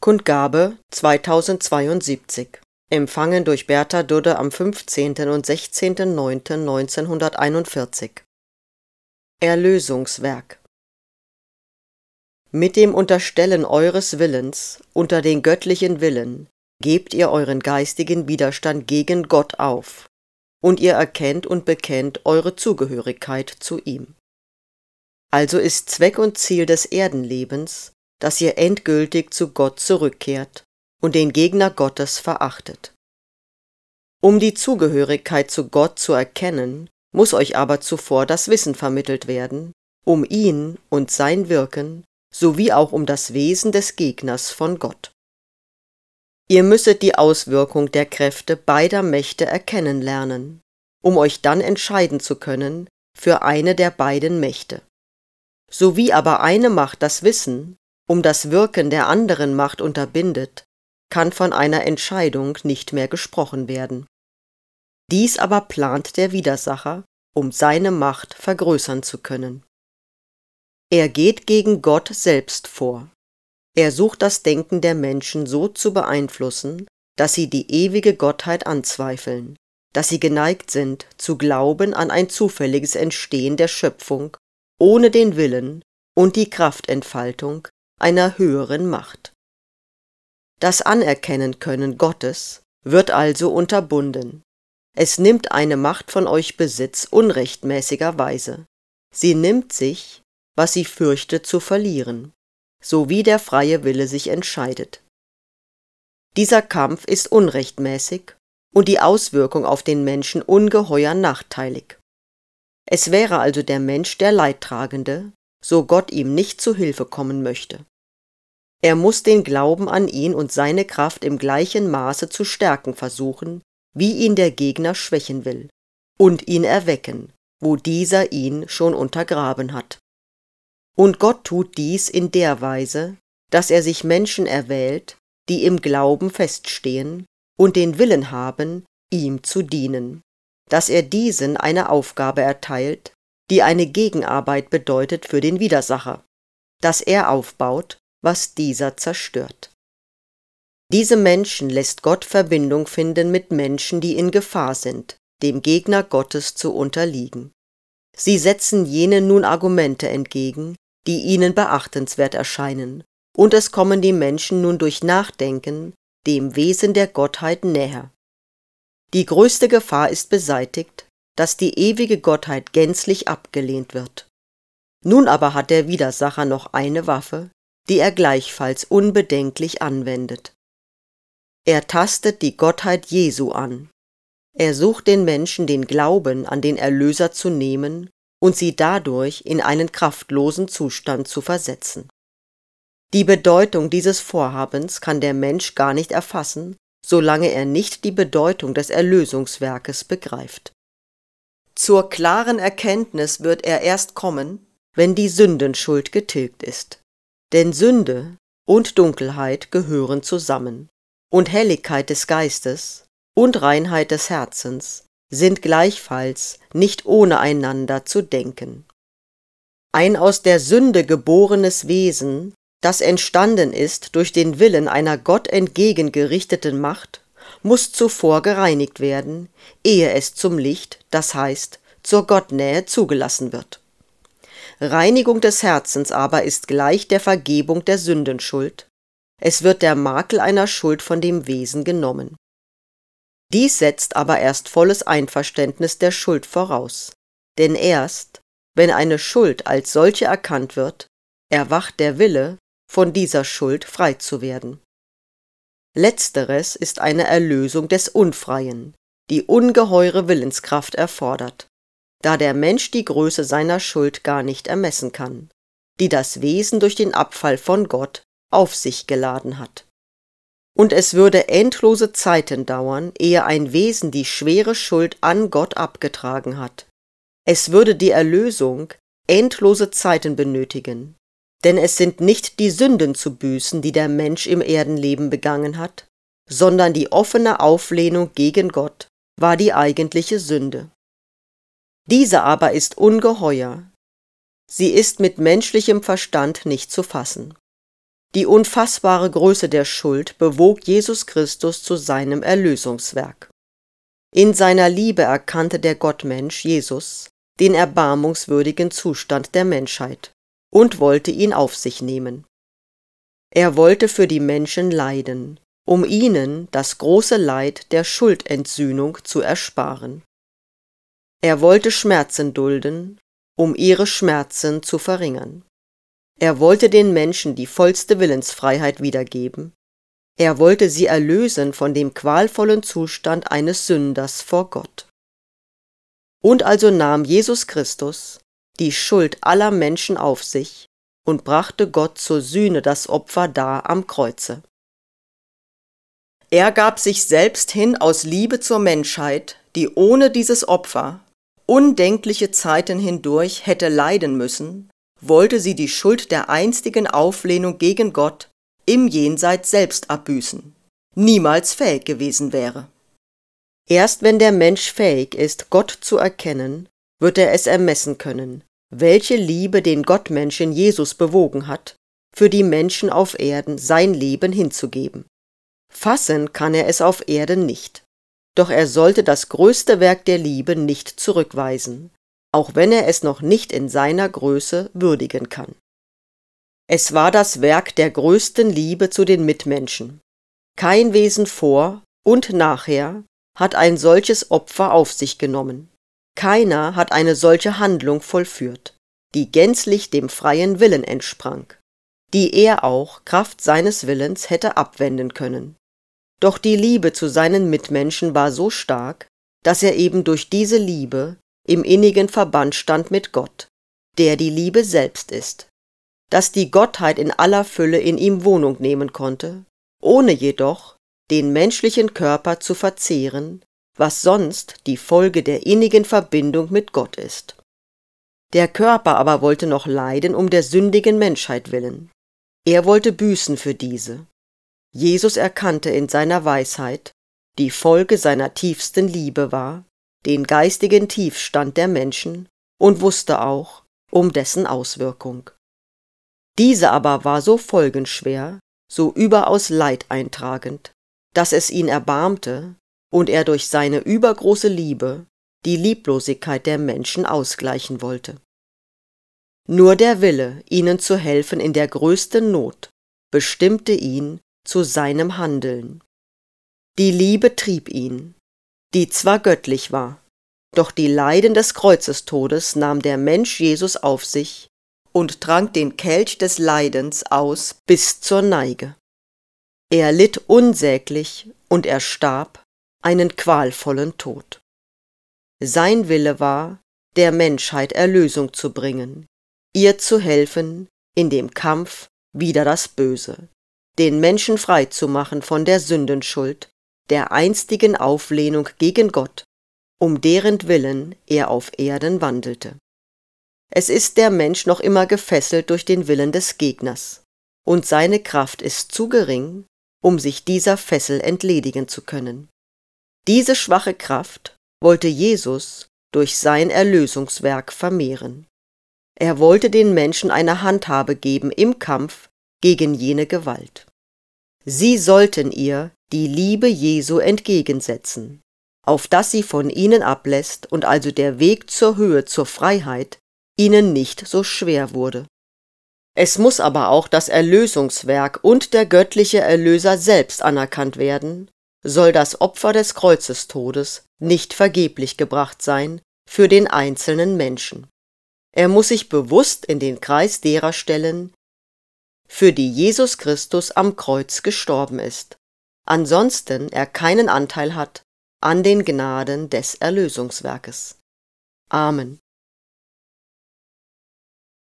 Kundgabe 2072. Empfangen durch Bertha Dudde am 15. und 16.09.1941. Erlösungswerk. Mit dem Unterstellen eures Willens unter den göttlichen Willen gebt ihr euren geistigen Widerstand gegen Gott auf, und ihr erkennt und bekennt eure Zugehörigkeit zu ihm. Also ist Zweck und Ziel des Erdenlebens, dass ihr endgültig zu Gott zurückkehrt und den Gegner Gottes verachtet. Um die Zugehörigkeit zu Gott zu erkennen, muss euch aber zuvor das Wissen vermittelt werden, um ihn und sein Wirken, sowie auch um das Wesen des Gegners von Gott. Ihr müsset die Auswirkung der Kräfte beider Mächte erkennen lernen, um euch dann entscheiden zu können für eine der beiden Mächte. Sowie aber eine Macht das Wissen um das Wirken der anderen Macht unterbindet, kann von einer Entscheidung nicht mehr gesprochen werden. Dies aber plant der Widersacher, um seine Macht vergrößern zu können. Er geht gegen Gott selbst vor. Er sucht das Denken der Menschen so zu beeinflussen, dass sie die ewige Gottheit anzweifeln, dass sie geneigt sind, zu glauben an ein zufälliges Entstehen der Schöpfung ohne den Willen und die Kraftentfaltung einer höheren Macht. Das Anerkennen-Können Gottes wird also unterbunden. Es nimmt eine Macht von euch Besitz unrechtmäßigerweise. Sie nimmt sich, was sie fürchtet zu verlieren, so wie der freie Wille sich entscheidet. Dieser Kampf ist unrechtmäßig und die Auswirkung auf den Menschen ungeheuer nachteilig. Es wäre also der Mensch der Leidtragende, so Gott ihm nicht zu Hilfe kommen möchte. Er muss den Glauben an ihn und seine Kraft im gleichen Maße zu stärken versuchen, wie ihn der Gegner schwächen will, und ihn erwecken, wo dieser ihn schon untergraben hat. Und Gott tut dies in der Weise, dass er sich Menschen erwählt, die im Glauben feststehen und den Willen haben, ihm zu dienen, dass er diesen eine Aufgabe erteilt, die eine Gegenarbeit bedeutet für den Widersacher, dass er aufbaut, was dieser zerstört. Diese Menschen lässt Gott Verbindung finden mit Menschen, die in Gefahr sind, dem Gegner Gottes zu unterliegen. Sie setzen jenen nun Argumente entgegen, die ihnen beachtenswert erscheinen, und es kommen die Menschen nun durch Nachdenken dem Wesen der Gottheit näher. Die größte Gefahr ist beseitigt, dass die ewige Gottheit gänzlich abgelehnt wird. Nun aber hat der Widersacher noch eine Waffe, die er gleichfalls unbedenklich anwendet. Er tastet die Gottheit Jesu an. Er sucht den Menschen den Glauben an den Erlöser zu nehmen und sie dadurch in einen kraftlosen Zustand zu versetzen. Die Bedeutung dieses Vorhabens kann der Mensch gar nicht erfassen, solange er nicht die Bedeutung des Erlösungswerkes begreift. Zur klaren Erkenntnis wird er erst kommen, wenn die Sündenschuld getilgt ist. Denn Sünde und Dunkelheit gehören zusammen, und Helligkeit des Geistes und Reinheit des Herzens sind gleichfalls nicht ohne einander zu denken. Ein aus der Sünde geborenes Wesen, das entstanden ist durch den Willen einer Gott entgegengerichteten Macht, muss zuvor gereinigt werden, ehe es zum Licht, das heißt zur Gottnähe zugelassen wird. Reinigung des Herzens aber ist gleich der Vergebung der Sündenschuld. Es wird der Makel einer Schuld von dem Wesen genommen. Dies setzt aber erst volles Einverständnis der Schuld voraus, denn erst, wenn eine Schuld als solche erkannt wird, erwacht der Wille, von dieser Schuld frei zu werden. Letzteres ist eine Erlösung des Unfreien, die ungeheure Willenskraft erfordert, da der Mensch die Größe seiner Schuld gar nicht ermessen kann, die das Wesen durch den Abfall von Gott auf sich geladen hat. Und es würde endlose Zeiten dauern, ehe ein Wesen die schwere Schuld an Gott abgetragen hat. Es würde die Erlösung endlose Zeiten benötigen, denn es sind nicht die Sünden zu büßen, die der Mensch im Erdenleben begangen hat, sondern die offene Auflehnung gegen Gott war die eigentliche Sünde. Diese aber ist ungeheuer. Sie ist mit menschlichem Verstand nicht zu fassen. Die unfassbare Größe der Schuld bewog Jesus Christus zu seinem Erlösungswerk. In seiner Liebe erkannte der Gottmensch Jesus den erbarmungswürdigen Zustand der Menschheit und wollte ihn auf sich nehmen. Er wollte für die Menschen leiden, um ihnen das große Leid der Schuldentsühnung zu ersparen. Er wollte Schmerzen dulden, um ihre Schmerzen zu verringern. Er wollte den Menschen die vollste Willensfreiheit wiedergeben. Er wollte sie erlösen von dem qualvollen Zustand eines Sünders vor Gott. Und also nahm Jesus Christus die Schuld aller Menschen auf sich und brachte Gott zur Sühne das Opfer dar am Kreuze. Er gab sich selbst hin aus Liebe zur Menschheit, die ohne dieses Opfer undenkliche Zeiten hindurch hätte leiden müssen, wollte sie die Schuld der einstigen Auflehnung gegen Gott im Jenseits selbst abbüßen, niemals fähig gewesen wäre. Erst wenn der Mensch fähig ist, Gott zu erkennen, wird er es ermessen können, welche Liebe den Gottmenschen Jesus bewogen hat, für die Menschen auf Erden sein Leben hinzugeben. Fassen kann er es auf Erden nicht, doch er sollte das größte Werk der Liebe nicht zurückweisen, auch wenn er es noch nicht in seiner Größe würdigen kann. Es war das Werk der größten Liebe zu den Mitmenschen. Kein Wesen vor und nachher hat ein solches Opfer auf sich genommen. Keiner hat eine solche Handlung vollführt, die gänzlich dem freien Willen entsprang, die er auch Kraft seines Willens hätte abwenden können. Doch die Liebe zu seinen Mitmenschen war so stark, dass er eben durch diese Liebe im innigen Verband stand mit Gott, der die Liebe selbst ist, dass die Gottheit in aller Fülle in ihm Wohnung nehmen konnte, ohne jedoch den menschlichen Körper zu verzehren, was sonst die Folge der innigen Verbindung mit Gott ist. Der Körper aber wollte noch leiden um der sündigen Menschheit willen. Er wollte büßen für diese. Jesus erkannte in seiner Weisheit, die Folge seiner tiefsten Liebe war, den geistigen Tiefstand der Menschen und wusste auch um dessen Auswirkung. Diese aber war so folgenschwer, so überaus leideintragend, dass es ihn erbarmte und er durch seine übergroße Liebe die Lieblosigkeit der Menschen ausgleichen wollte. Nur der Wille, ihnen zu helfen in der größten Not, bestimmte ihn zu seinem Handeln. Die Liebe trieb ihn, die zwar göttlich war, doch die Leiden des Kreuzestodes nahm der Mensch Jesus auf sich und trank den Kelch des Leidens aus bis zur Neige. Er litt unsäglich und er starb einen qualvollen Tod. Sein Wille war, der Menschheit Erlösung zu bringen, ihr zu helfen in dem Kampf wider das Böse, den Menschen frei zu machen von der Sündenschuld, der einstigen Auflehnung gegen Gott, um deren Willen er auf Erden wandelte. Es ist der Mensch noch immer gefesselt durch den Willen des Gegners, und seine Kraft ist zu gering, um sich dieser Fessel entledigen zu können. Diese schwache Kraft wollte Jesus durch sein Erlösungswerk vermehren. Er wollte den Menschen eine Handhabe geben im Kampf gegen jene Gewalt. Sie sollten ihr die Liebe Jesu entgegensetzen, auf dass sie von ihnen ablässt und also der Weg zur Höhe, zur Freiheit, ihnen nicht so schwer wurde. Es muss aber auch das Erlösungswerk und der göttliche Erlöser selbst anerkannt werden, soll das Opfer des Kreuzestodes nicht vergeblich gebracht sein für den einzelnen Menschen. Er muss sich bewusst in den Kreis derer stellen, für die Jesus Christus am Kreuz gestorben ist, ansonsten er keinen Anteil hat an den Gnaden des Erlösungswerkes. Amen.